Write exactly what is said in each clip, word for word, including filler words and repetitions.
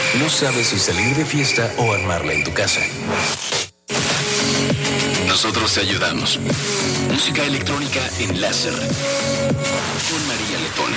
¿No sabes si salir de fiesta o armarla en tu casa? Nosotros te ayudamos. Música electrónica en láser. Con María Letona.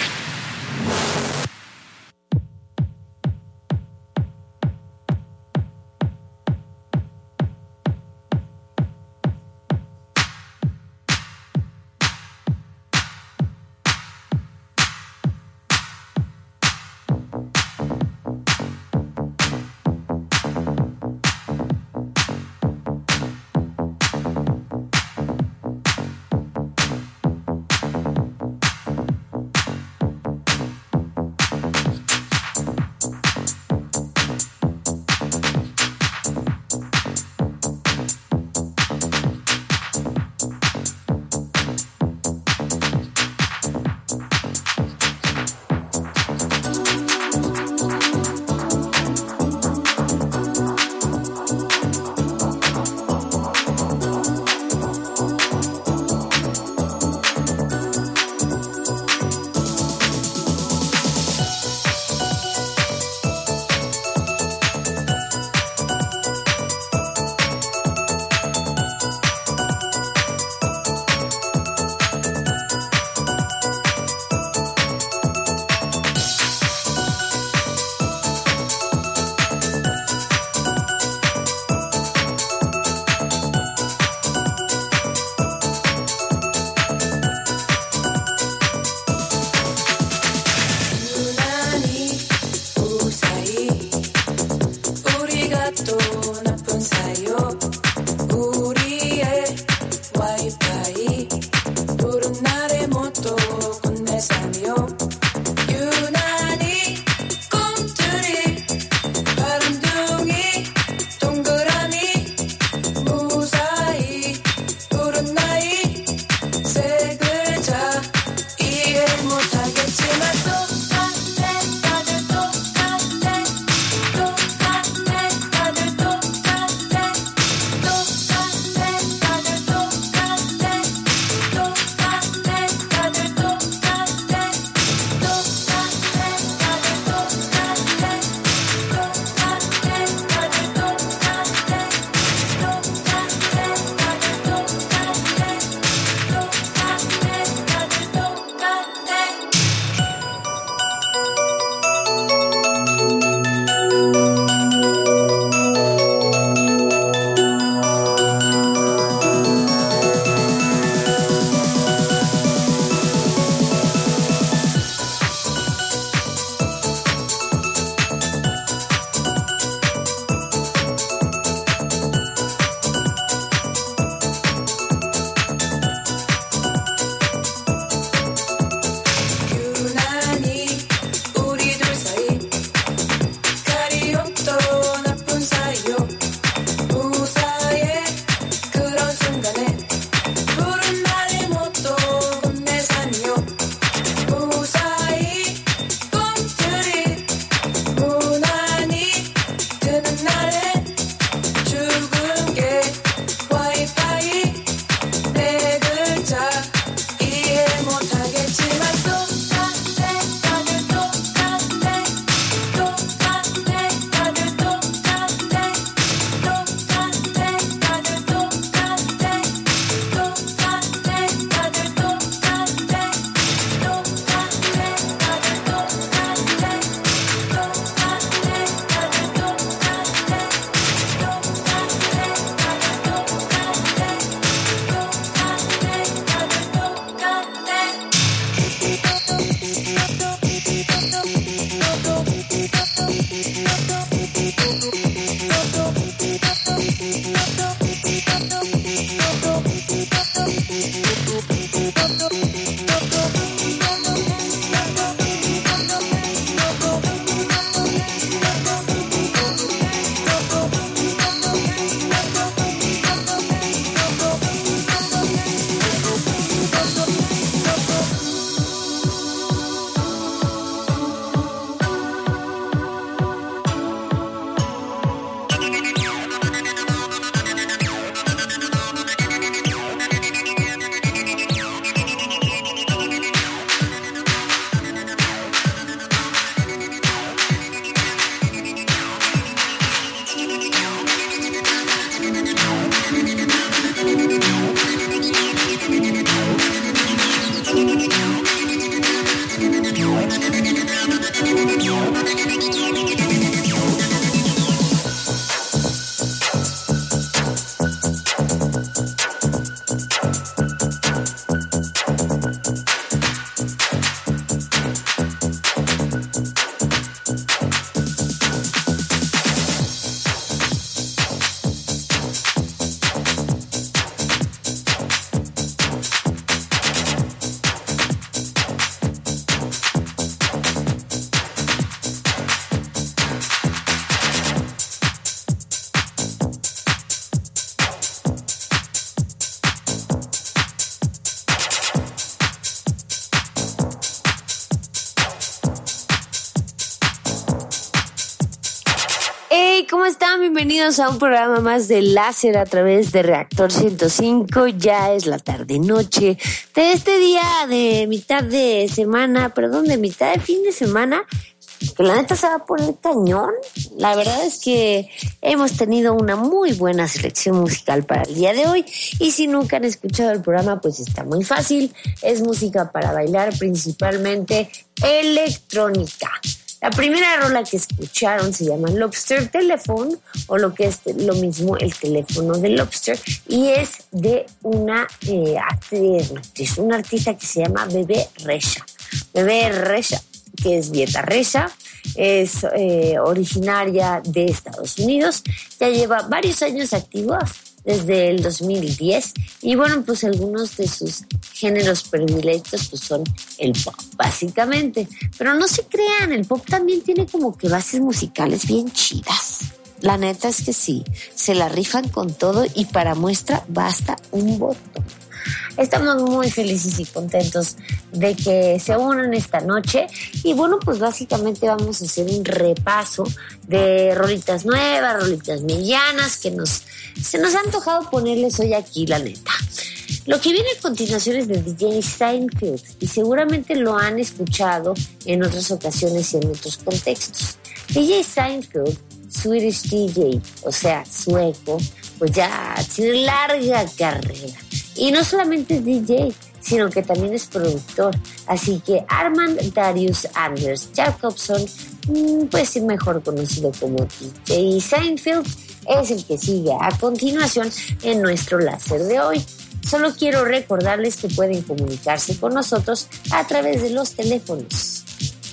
¿Cómo están? Bienvenidos a un programa más de Láser a través de Reactor ciento cinco. Ya es la tarde-noche de este día de mitad de semana, perdón, de mitad de fin de semana, que la neta se va a poner cañón. La verdad es que hemos tenido una muy buena selección musical para el día de hoy, y si nunca han escuchado el programa, pues está muy fácil. Es música para bailar, principalmente electrónica. La primera rola que escucharon se llama Lobster Telephone, o lo que es lo mismo, el teléfono de Lobster, y es de una eh, actriz, una artista que se llama Bebe Rexha. Bebe Rexha, que es Vieta Rexha, es eh, originaria de Estados Unidos, ya lleva varios años activa, desde el dos mil diez, y bueno, pues algunos de sus géneros predilectos pues son el pop, básicamente. Pero no se crean, el pop también tiene como que bases musicales bien chidas. La neta es que sí, se la rifan con todo, y para muestra basta un botón. Estamos muy felices y contentos de que se unan esta noche, y bueno, pues básicamente vamos a hacer un repaso de rolitas nuevas, rolitas medianas que nos se nos ha antojado ponerles hoy aquí, la neta. Lo que viene a continuación es de D J Seinfeld, y seguramente lo han escuchado en otras ocasiones y en otros contextos. D J Seinfeld, Swedish D J, o sea, sueco, pues ya tiene larga carrera. Y no solamente es D J, sino que también es productor. Así que Armand Darius Anders Jacobson, pues mejor conocido como D J Seinfeld, es el que sigue a continuación en nuestro láser de hoy. Solo quiero recordarles que pueden comunicarse con nosotros a través de los teléfonos.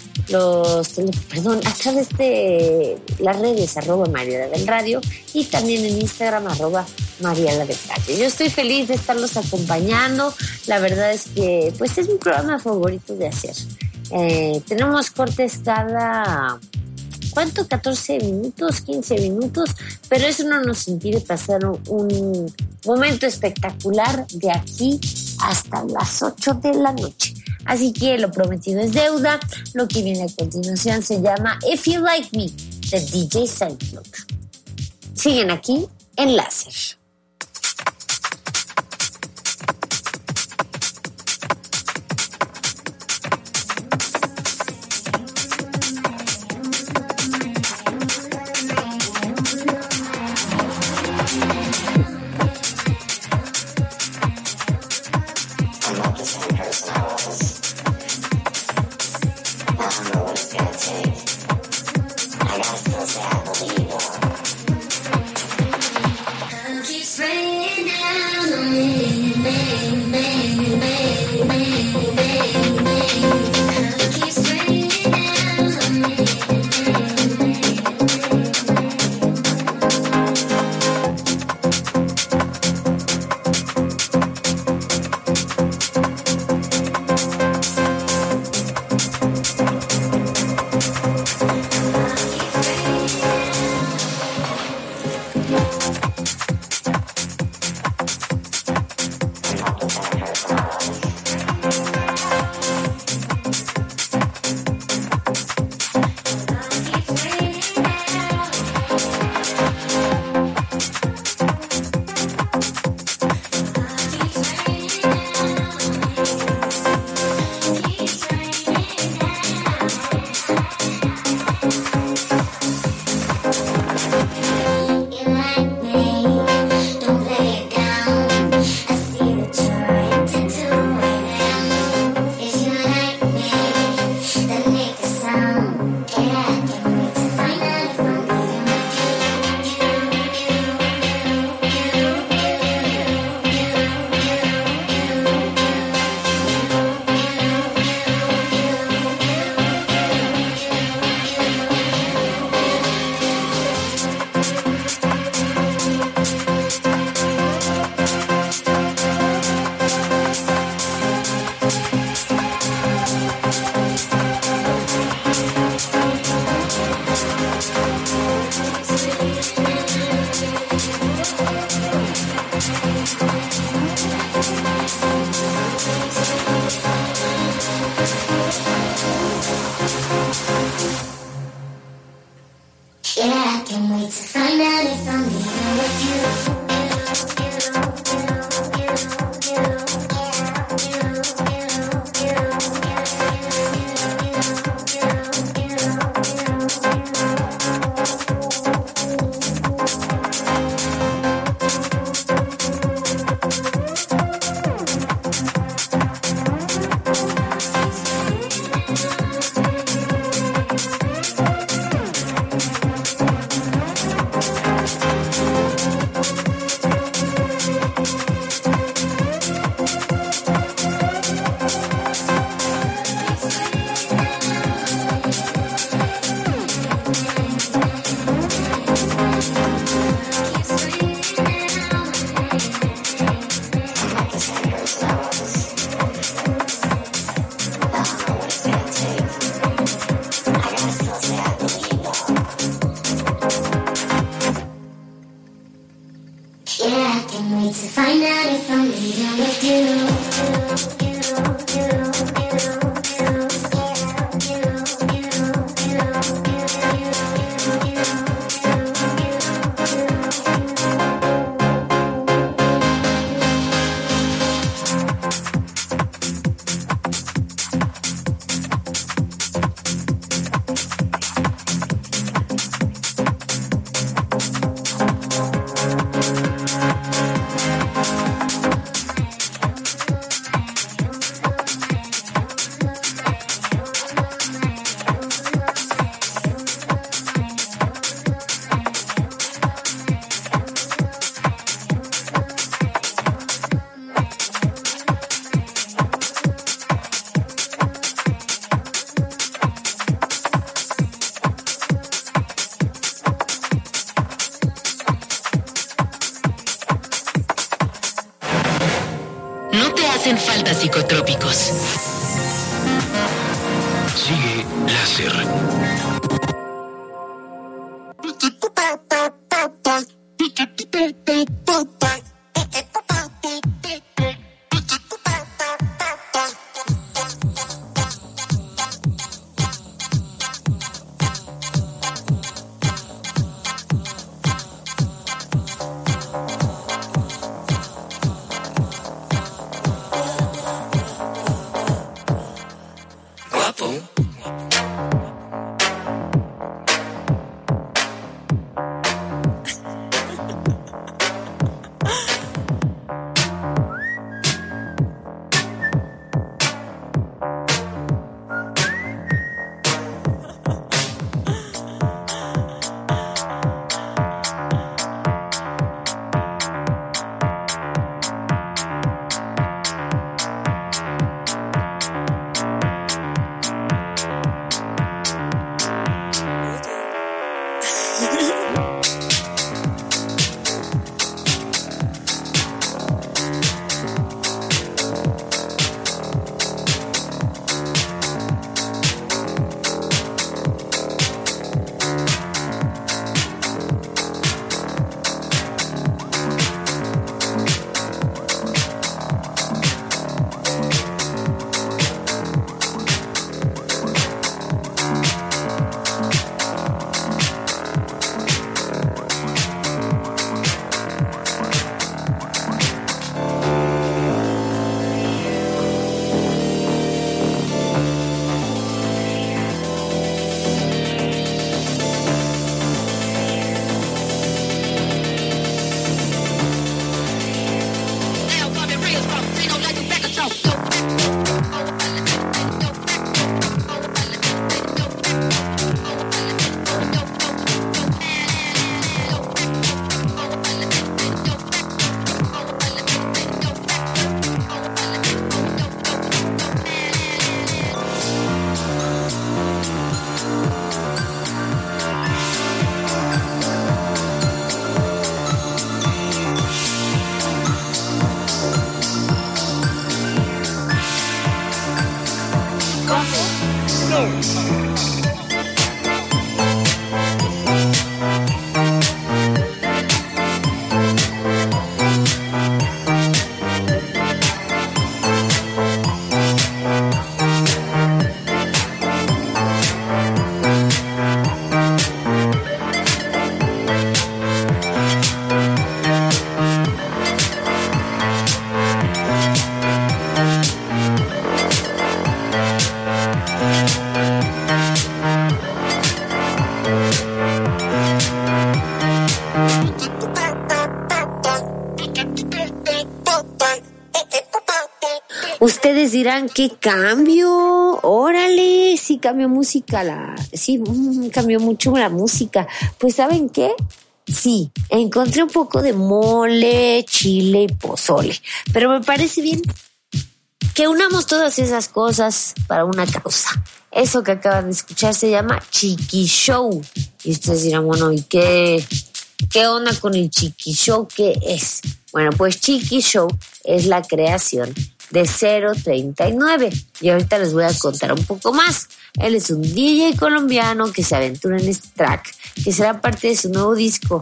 Los teléfonos, perdón, a través de las redes arroba Mariela del Radio, y también en Instagram arroba Mariela del Radio. Yo estoy feliz de estarlos acompañando. La verdad es que pues es mi programa favorito de hacer. Eh, tenemos cortes cada... ¿Cuánto? catorce minutos, quince minutos, pero eso no nos impide pasar un momento espectacular de aquí hasta las ocho de la noche. Así que lo prometido es deuda. Lo que viene a continuación se llama If You Like Me, de D J Seinfeld. Siguen aquí en Láser. Psicotrópicos. Sigue Láser. ustedes dirán, ¿qué cambio? Órale, sí cambió música, la, sí, mm, cambió mucho la música. Pues ¿saben qué? Sí, encontré un poco de mole, chile y pozole, pero me parece bien que unamos todas esas cosas para una causa. Eso que acaban de escuchar se llama Chiqui Show. Y ustedes dirán, bueno, ¿y qué, qué onda con el Chiqui Show? ¿Qué es? Bueno, pues Chiqui Show es la creación de cero treinta y nueve. Y ahorita les voy a contar un poco más. Él es un D J colombiano que se aventura en este track, que será parte de su nuevo disco.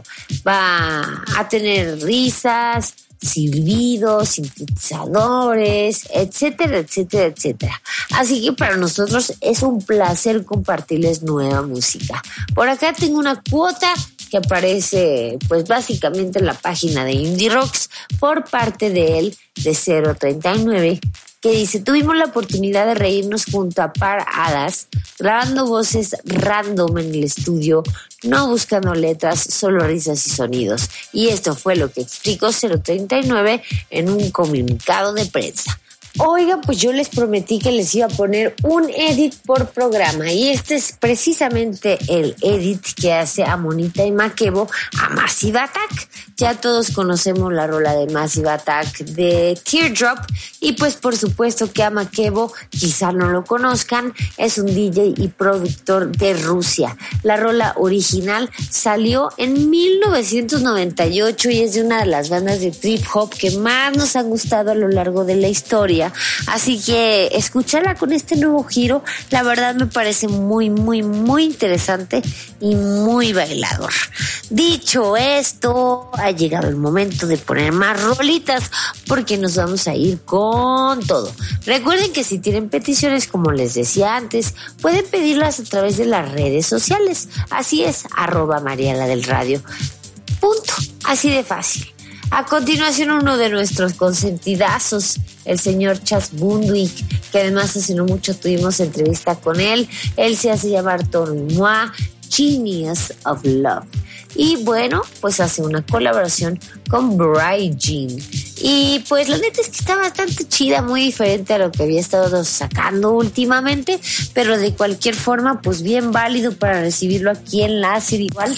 Va a tener risas, silbidos, sintetizadores, etcétera, etcétera, etcétera. Así que para nosotros es un placer compartirles nueva música. Por acá tengo una cuota que aparece pues básicamente en la página de Indie Rocks por parte de él, de cero treinta y nueve, que dice: tuvimos la oportunidad de reírnos junto a Par Adas, grabando voces random en el estudio, no buscando letras, solo risas y sonidos. Y esto fue lo que explicó cero treinta y nueve en un comunicado de prensa. Oigan, pues yo les prometí que les iba a poner un edit por programa, y este es precisamente el edit que hace a Monita y Makebo a Massive Attack. Ya todos conocemos la rola de Massive Attack de Teardrop, y pues por supuesto que a Makebo quizá no lo conozcan, es un D J y productor de Rusia. La rola original salió en mil novecientos noventa y ocho y es de una de las bandas de trip hop que más nos han gustado a lo largo de la historia. Así que escucharla con este nuevo giro, la verdad me parece muy, muy, muy interesante y muy bailador. Dicho esto, ha llegado el momento de poner más rolitas porque nos vamos a ir con todo. Recuerden que si tienen peticiones, como les decía antes, pueden pedirlas a través de las redes sociales. Así es, arroba Mariala del Radio. Punto. Así de fácil. A continuación, uno de nuestros consentidazos, el señor Chas Bundwick, que además hace no mucho tuvimos entrevista con él. Él se hace llamar Tony Moi, Genius of Love. Y bueno, pues hace una colaboración con Bright Jean. Y pues la neta es que está bastante chida, muy diferente a lo que había estado sacando últimamente, pero de cualquier forma, pues bien válido para recibirlo aquí en Láser igual.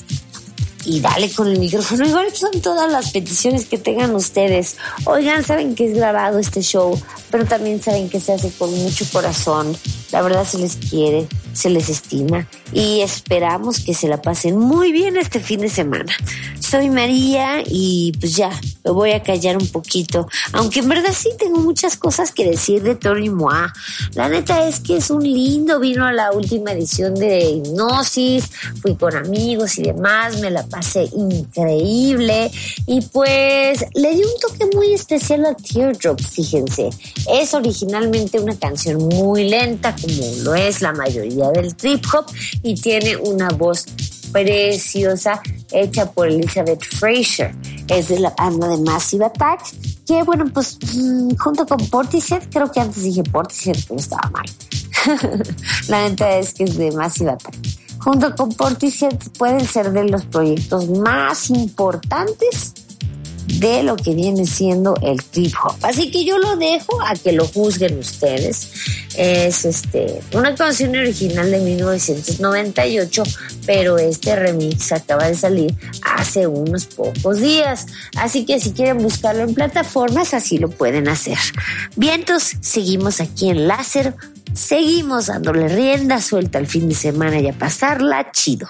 Y dale con el micrófono, igual son todas las peticiones que tengan ustedes. Oigan, saben que es grabado este show, pero también saben que se hace con mucho corazón. La verdad se les quiere, se les estima y esperamos que se la pasen muy bien este fin de semana. Soy María y pues ya, me voy a callar un poquito, aunque en verdad sí tengo muchas cosas que decir de Tony Moi. La neta es que es un lindo, vino a la última edición de Hipnosis, fui con amigos y demás, me la pasé increíble y pues le di un toque muy especial a Teardrop, fíjense. Es originalmente una canción muy lenta, como lo es la mayoría del trip hop, y tiene una voz preciosa hecha por Elizabeth Fraser. Es de la banda de Massive Attack, que bueno, pues mmm, junto con Portishead, creo que antes dije Portishead, pero estaba mal. La neta es que es de Massive Attack. Junto con Portishead pueden ser de los proyectos más importantes de lo que viene siendo el trip hop. Así que yo lo dejo a que lo juzguen ustedes. Es este una canción original de mil novecientos noventa y ocho, pero este remix acaba de salir hace unos pocos días. Así que si quieren buscarlo en plataformas, así lo pueden hacer. Vientos, seguimos aquí en Láser. Seguimos dándole rienda suelta al fin de semana y a pasarla chido.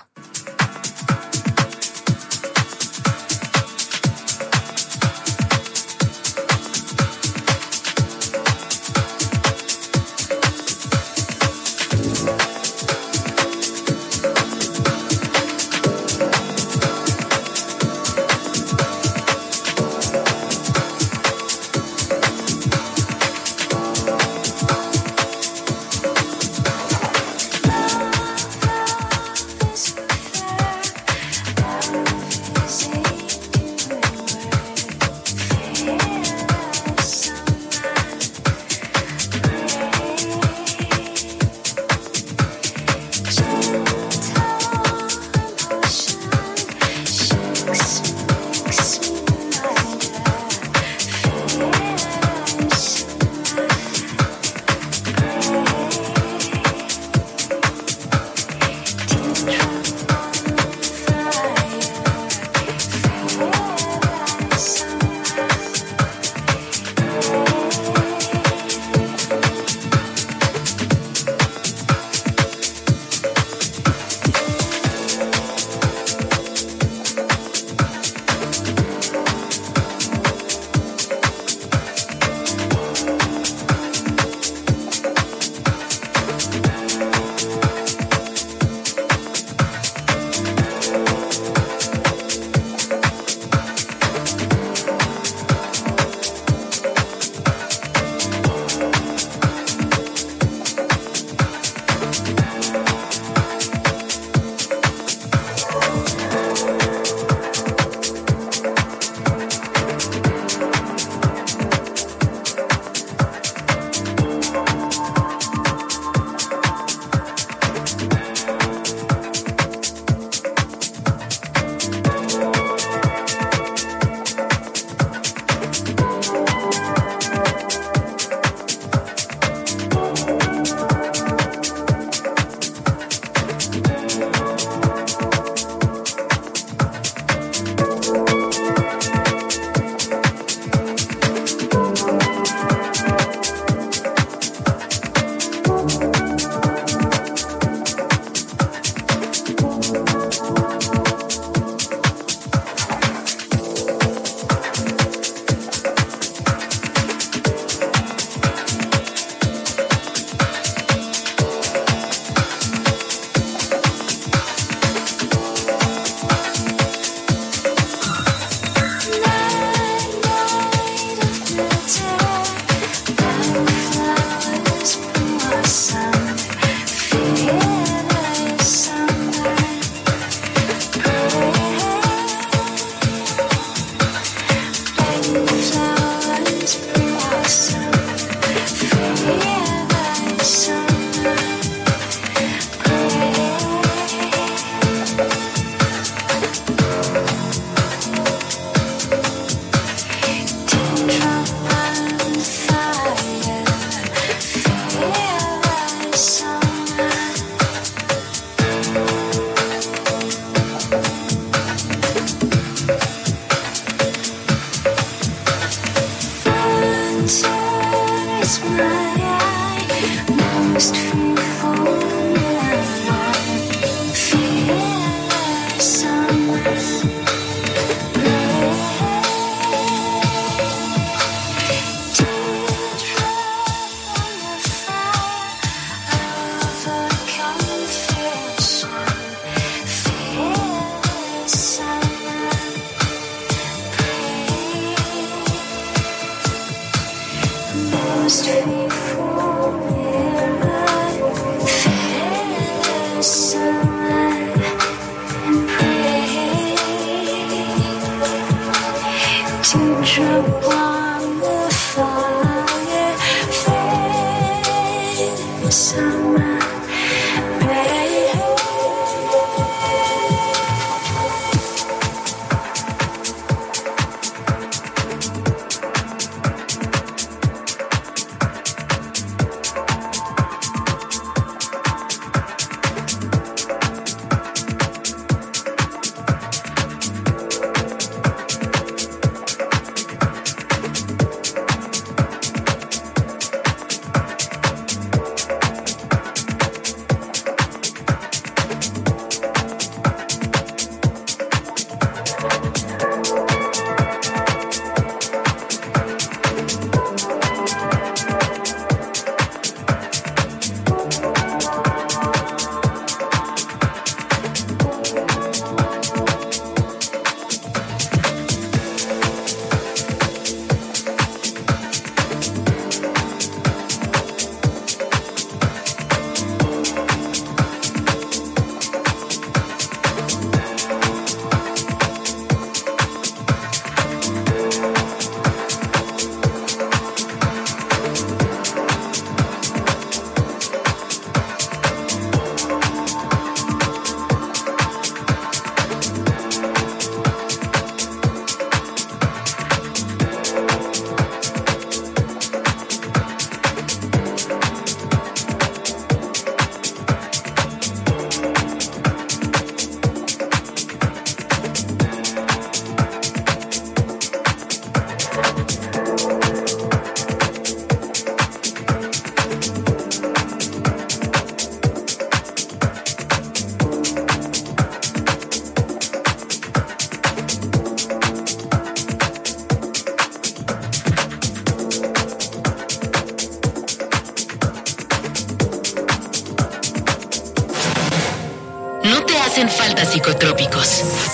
Hacen falta psicotrópicos.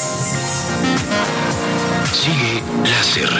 Sigue Láser.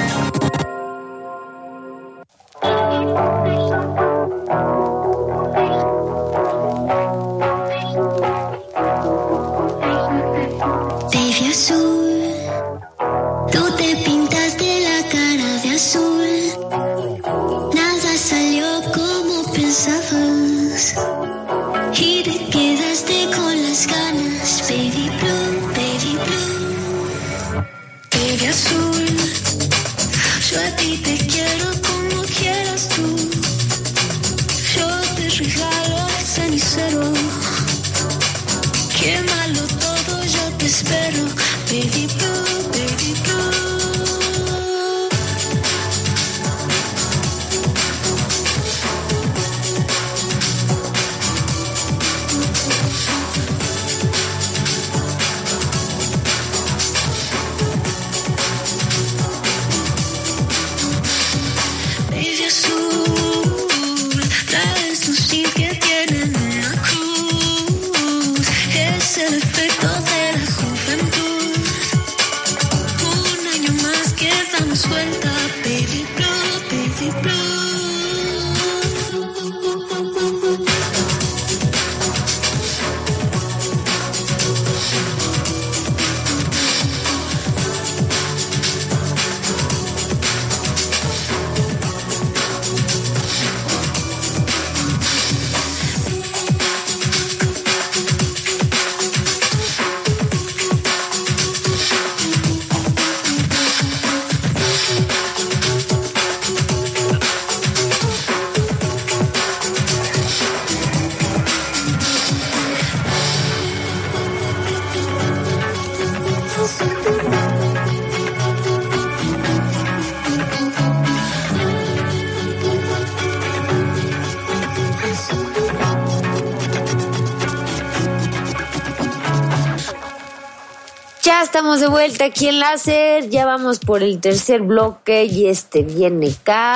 Ya estamos de vuelta aquí en Láser, ya vamos por el tercer bloque y este viene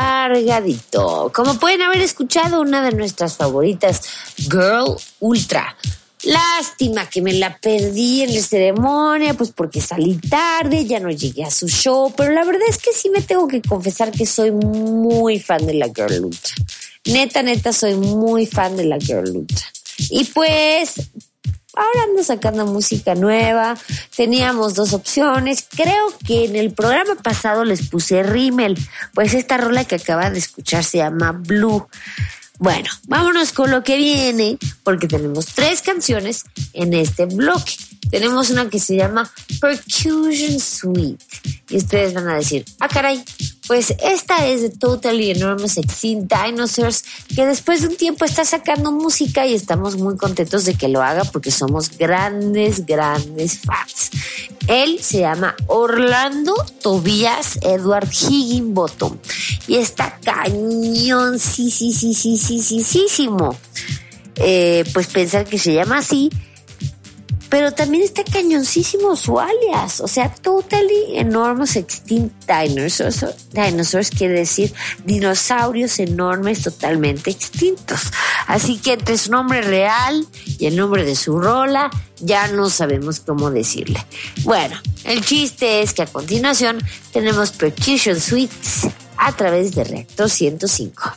cargadito. Como pueden haber escuchado, una de nuestras favoritas, Girl Ultra. Lástima que me la perdí en la ceremonia, pues porque salí tarde, ya no llegué a su show, pero la verdad es que sí me tengo que confesar que soy muy fan de la Girl Ultra. Neta, neta, soy muy fan de la Girl Ultra. Y pues... ahora anda sacando música nueva. Teníamos dos opciones. Creo que en el programa pasado les puse Rimmel, pues esta rola que acaban de escuchar se llama Blue. Bueno, vámonos con lo que viene, porque tenemos tres canciones en este bloque. Tenemos una que se llama Percussion Suite. Y ustedes van a decir, ah, caray, pues esta es de Totally Enormous Extinct Dinosaurs, que después de un tiempo está sacando música y estamos muy contentos de que lo haga porque somos grandes, grandes fans. Él se llama Orlando Tobias Edward Higginbottom y está cañón, sí, sí, sí, sí, sí, sí, sí, sí, eh, pues pensar que se llama así. Pero también está cañoncísimo su alias, o sea, Totally Enormous Extinct Dinosaurs. Dinosaurs quiere decir dinosaurios enormes totalmente extintos. Así que entre su nombre real y el nombre de su rola, ya no sabemos cómo decirle. Bueno, el chiste es que a continuación tenemos Percussion Suites a través de Reactor ciento cinco.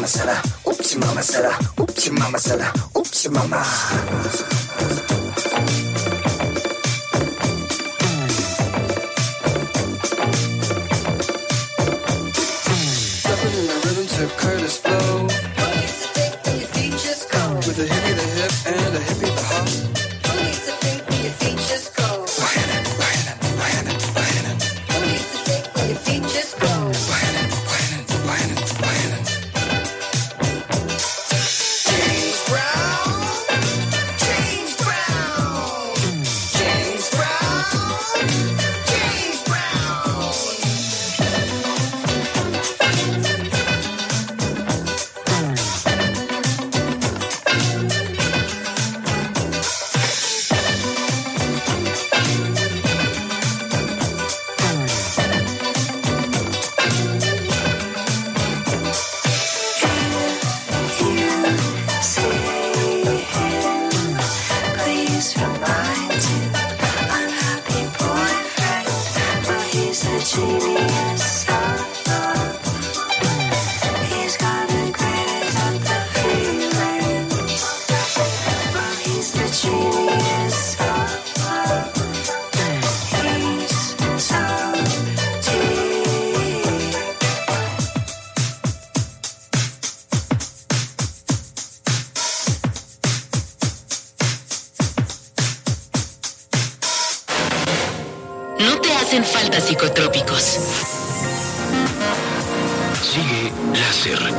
mama said I, oops, your mama said I, oops, your mama said I, oops, your mama. Stepping in the rhythm to Curtis Blow. Who needs to think when your feet just go? With a hippie the hip and a hippie the hop. Who needs to think when your feet just go? Why-in-it, why-in-it, why-in-it, why-in-it. Who needs to think when your feet just go? Why-in-it, why-in-it, why-in-it, why-in-it. James Brown, James Brown, James Brown, James Brown. Please remind you, unhappy boyfriend, but he's a genius of love. He's got the greatest of the feelings, but he's the genius of love. He's so deep. No te hacen falta psicotrópicos. Sigue Láser.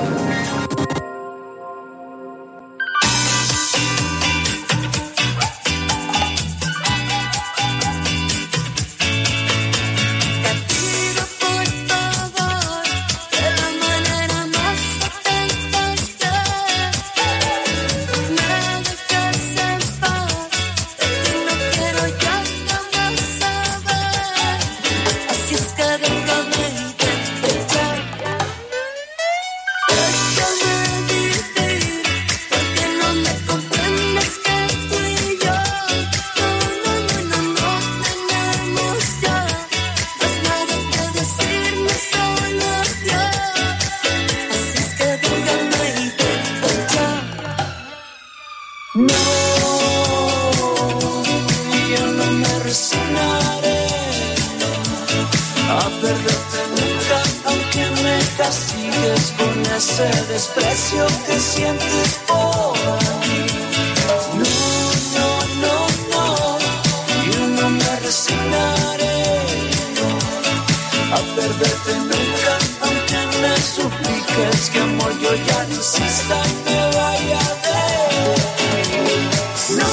Te pido por favor, de la manera más atenta me dejes en paz, de ti no quiero ya jamás saber. Así es que déjame intentar, déjame vivir, porque no me comprendes que tú y yo no, no, no, no, no tenemos ya más nada que decirme, solo Dios. Así es que déjame intentar. No, yo no me resignaré a perderte nunca, aunque me castigues con ese desprecio que sientes por mí. No, no, no, no, yo no me resignaré a perderte nunca, aunque me supliques que amor yo ya no insista, me vaya de ti. No,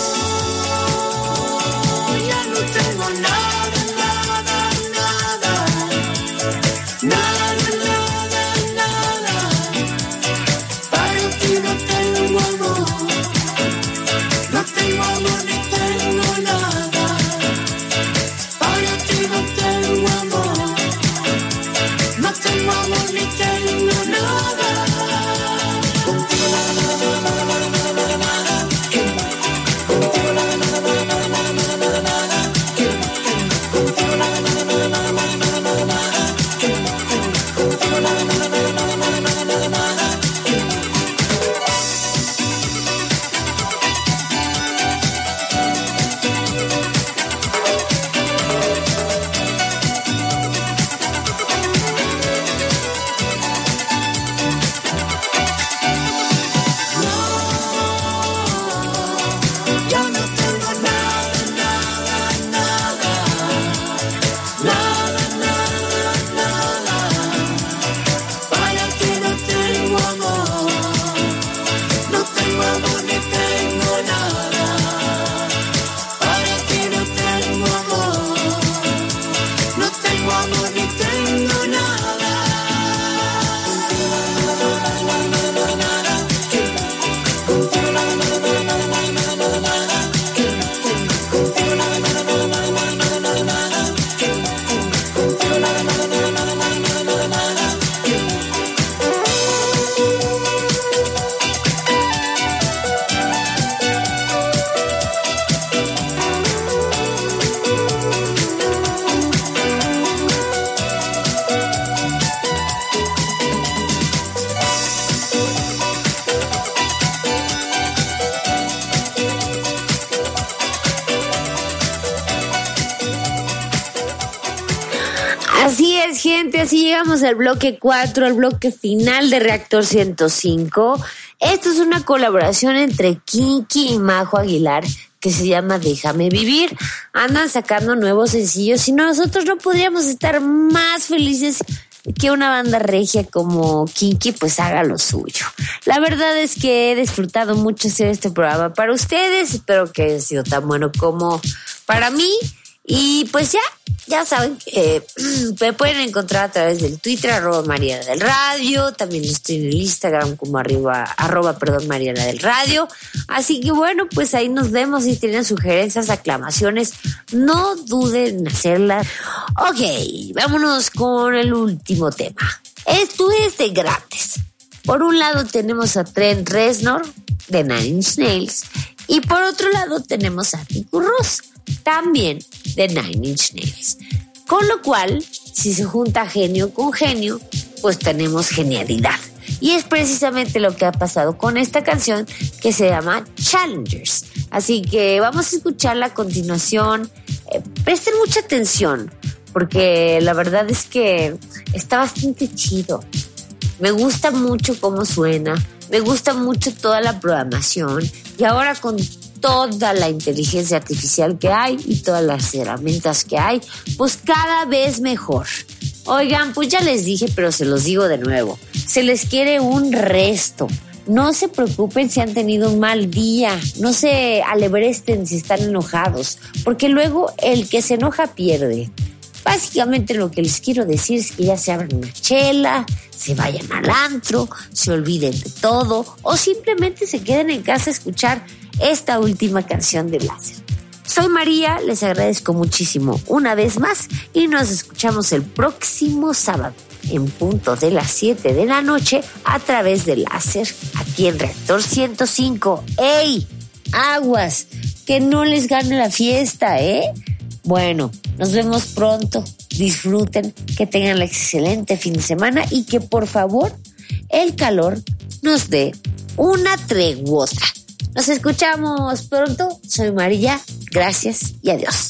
ya no tengo nada, nada, nada, nada, nada, nada. Para ti no tengo amor, no tengo amor ni tengo nada. Para ti no tengo amor, no tengo amor ni tengo nada. Así es, gente, así llegamos al bloque cuatro, al bloque final de Reactor ciento cinco. Esto es una colaboración entre Kinky y Majo Aguilar que se llama Déjame Vivir. Andan sacando nuevos sencillos y nosotros no podríamos estar más felices que una banda regia como Kinky pues haga lo suyo. La verdad es que he disfrutado mucho hacer este programa para ustedes. Espero que haya sido tan bueno como para mí. Y pues ya, ya saben que eh, me pueden encontrar a través del Twitter, arroba Mariana del Radio. También estoy en el Instagram como arriba, arroba, perdón, Mariana del Radio. Así que bueno, pues ahí nos vemos. Si tienen sugerencias, aclamaciones, no duden en hacerlas. Ok, vámonos con el último tema. Esto es de gratis. Por un lado tenemos a Trent Reznor de Nine Inch Nails y por otro lado tenemos a Atticus Ross, también de Nine Inch Nails. Con lo cual, si se junta genio con genio, pues tenemos genialidad. Y es precisamente lo que ha pasado con esta canción que se llama Challengers. Así que vamos a escucharla a continuación. Eh, presten mucha atención, porque la verdad es que está bastante chido. Me gusta mucho cómo suena, me gusta mucho toda la programación y ahora con toda la inteligencia artificial que hay y todas las herramientas que hay, pues cada vez mejor. Oigan, pues ya les dije, pero se los digo de nuevo, se les quiere un resto. No se preocupen si han tenido un mal día, no se alebresten si están enojados, porque luego el que se enoja pierde. Básicamente lo que les quiero decir es que ya se abran una chela, se vayan al antro, se olviden de todo o simplemente se queden en casa a escuchar esta última canción de Láser. Soy María, les agradezco muchísimo una vez más y nos escuchamos el próximo sábado en punto de las siete de la noche a través de Láser aquí en Reactor ciento cinco. ¡Ey! Aguas, que no les gane la fiesta, ¿eh? Bueno, nos vemos pronto. Disfruten, que tengan un excelente fin de semana y que por favor el calor nos dé una treguota. Nos escuchamos pronto. Soy María. Gracias y adiós.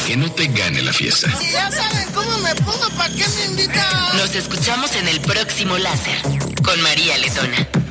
Que no te gane la fiesta. Si ya saben cómo me pongo, ¿para qué me invitan? Nos escuchamos en el próximo láser con María Letona.